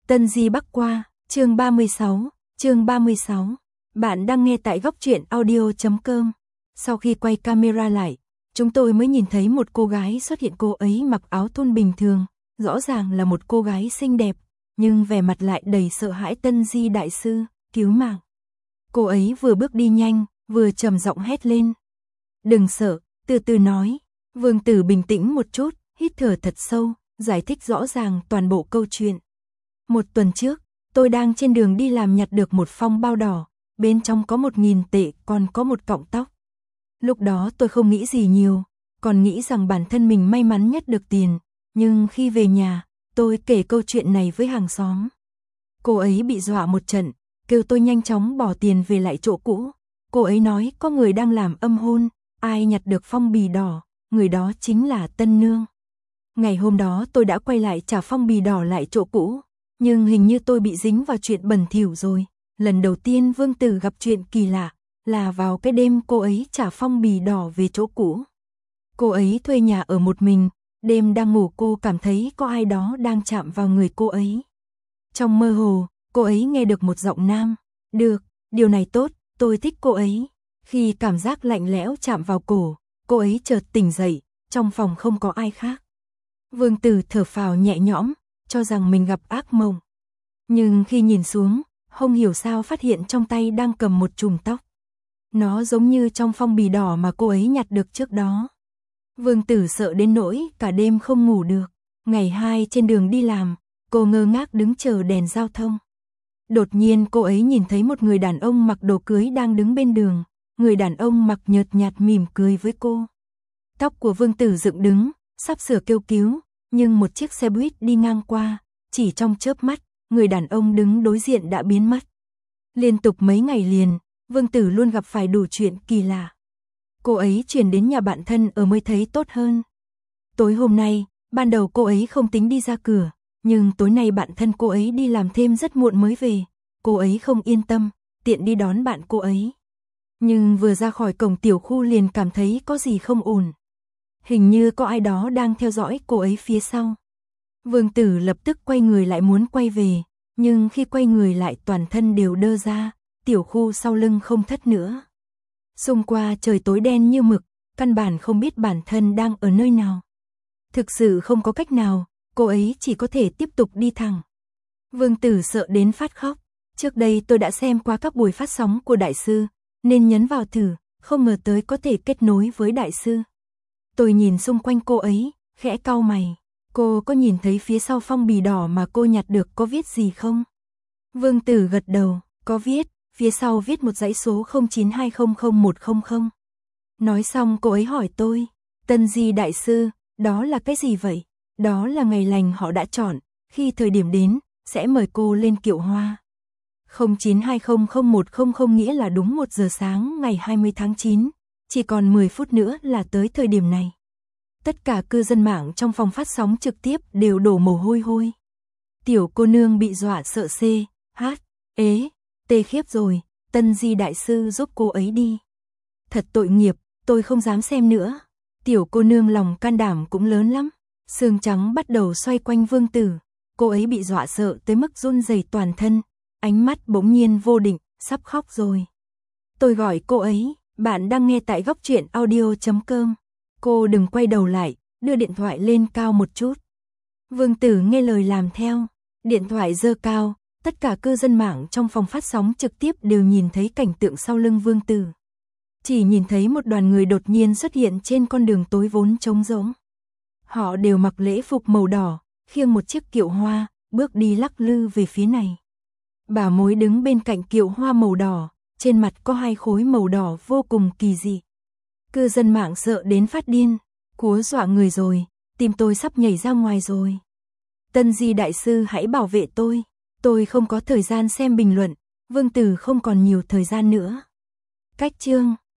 Tân Di Bắc Qua, chương 36. Bạn đang nghe tại góc truyện audio.com. Sau khi quay camera lại, chúng tôi mới nhìn thấy một cô gái xuất hiện. Cô ấy mặc áo thun bình thường, rõ ràng là một cô gái xinh đẹp, nhưng vẻ mặt lại đầy sợ hãi. Tân Di đại sư, cứu mạng. Cô ấy vừa bước đi nhanh, vừa trầm giọng hét lên. Đừng sợ, từ từ nói. Vương Tử bình tĩnh một chút, hít thở thật sâu, giải thích rõ ràng toàn bộ câu chuyện. Một tuần trước, tôi đang trên đường đi làm nhặt được một phong bao đỏ, bên trong có 1.000 tệ, còn có một cọng tóc. Lúc đó tôi không nghĩ gì nhiều, còn nghĩ rằng bản thân mình may mắn nhất được tiền, nhưng khi về nhà, tôi kể câu chuyện này với hàng xóm. Cô ấy bị dọa một trận, kêu tôi nhanh chóng bỏ tiền về lại chỗ cũ. Cô ấy nói có người đang làm âm hôn, ai nhặt được phong bì đỏ, người đó chính là Tân Nương. Ngày hôm đó tôi đã quay lại trả phong bì đỏ lại chỗ cũ, nhưng hình như tôi bị dính vào chuyện bẩn thỉu rồi. Lần đầu tiên Vương Tử gặp chuyện kỳ lạ là vào cái đêm cô ấy trả phong bì đỏ về chỗ cũ. Cô ấy thuê nhà ở một mình, đêm đang ngủ cô cảm thấy có ai đó đang chạm vào người cô ấy. Trong mơ hồ, cô ấy nghe được một giọng nam. Được, điều này tốt, tôi thích cô ấy. Khi cảm giác lạnh lẽo chạm vào cổ, cô ấy chợt tỉnh dậy, trong phòng không có ai khác. Vương Tử thở phào nhẹ nhõm, cho rằng mình gặp ác mộng. Nhưng khi nhìn xuống, không hiểu sao phát hiện trong tay đang cầm một chùm tóc. Nó giống như trong phong bì đỏ mà cô ấy nhặt được trước đó. Vương Tử sợ đến nỗi cả đêm không ngủ được. Ngày 2 trên đường đi làm, cô ngơ ngác đứng chờ đèn giao thông. Đột nhiên cô ấy nhìn thấy một người đàn ông mặc đồ cưới đang đứng bên đường. Người đàn ông mặc nhợt nhạt mỉm cười với cô. Tóc của Vương Tử dựng đứng, sắp sửa kêu cứu, nhưng một chiếc xe buýt đi ngang qua, chỉ trong chớp mắt, người đàn ông đứng đối diện đã biến mất. Liên tục mấy ngày liền, Vương Tử luôn gặp phải đủ chuyện kỳ lạ. Cô ấy chuyển đến nhà bạn thân ở mới thấy tốt hơn. Tối hôm nay, ban đầu cô ấy không tính đi ra cửa, nhưng tối nay bạn thân cô ấy đi làm thêm rất muộn mới về. Cô ấy không yên tâm, tiện đi đón bạn cô ấy. Nhưng vừa ra khỏi cổng tiểu khu liền cảm thấy có gì không ổn. Hình như có ai đó đang theo dõi cô ấy phía sau. Vương Tử lập tức quay người lại muốn quay về, nhưng khi quay người lại toàn thân đều đơ ra, tiểu khu sau lưng không thất nữa. Xung qua trời tối đen như mực, căn bản không biết bản thân đang ở nơi nào. Thực sự không có cách nào, cô ấy chỉ có thể tiếp tục đi thẳng. Vương Tử sợ đến phát khóc. Trước đây tôi đã xem qua các buổi phát sóng của đại sư, nên nhấn vào thử, không ngờ tới có thể kết nối với đại sư. Tôi nhìn xung quanh cô ấy, khẽ cau mày. Cô có nhìn thấy phía sau phong bì đỏ mà cô nhặt được có viết gì không? Vương Tử gật đầu, có viết, phía sau viết một dãy số 09200100. Nói xong cô ấy hỏi tôi, Tân Di đại sư, đó là cái gì vậy? Đó là ngày lành họ đã chọn, khi thời điểm đến, sẽ mời cô lên kiệu hoa. 09200100 nghĩa là đúng 1 giờ sáng ngày 20 tháng 9, chỉ còn 10 phút nữa là tới thời điểm này. Tất cả cư dân mạng trong phòng phát sóng trực tiếp đều đổ mồ hôi hôi. Tiểu cô nương bị dọa sợ tê khiếp rồi, Tân Di đại sư giúp cô ấy đi. Thật tội nghiệp, tôi không dám xem nữa. Tiểu cô nương lòng can đảm cũng lớn lắm. Sương trắng bắt đầu xoay quanh Vương Tử. Cô ấy bị dọa sợ tới mức run rẩy toàn thân, ánh mắt bỗng nhiên vô định, sắp khóc rồi. Tôi gọi cô ấy, bạn đang nghe tại góc truyện audio.com. Cô đừng quay đầu lại, đưa điện thoại lên cao một chút. Vương Tử nghe lời làm theo, điện thoại giơ cao, tất cả cư dân mạng trong phòng phát sóng trực tiếp đều nhìn thấy cảnh tượng sau lưng Vương Tử. Chỉ nhìn thấy một đoàn người đột nhiên xuất hiện trên con đường tối vốn trống rỗng. Họ đều mặc lễ phục màu đỏ, khiêng một chiếc kiệu hoa, bước đi lắc lư về phía này. Bà mối đứng bên cạnh kiệu hoa màu đỏ, trên mặt có 2 khối màu đỏ vô cùng kỳ dị. Cư dân mạng sợ đến phát điên, cúa dọa người rồi, tim tôi sắp nhảy ra ngoài rồi. Tân Di đại sư hãy bảo vệ tôi không có thời gian xem bình luận, Vương Tử không còn nhiều thời gian nữa. Cách chương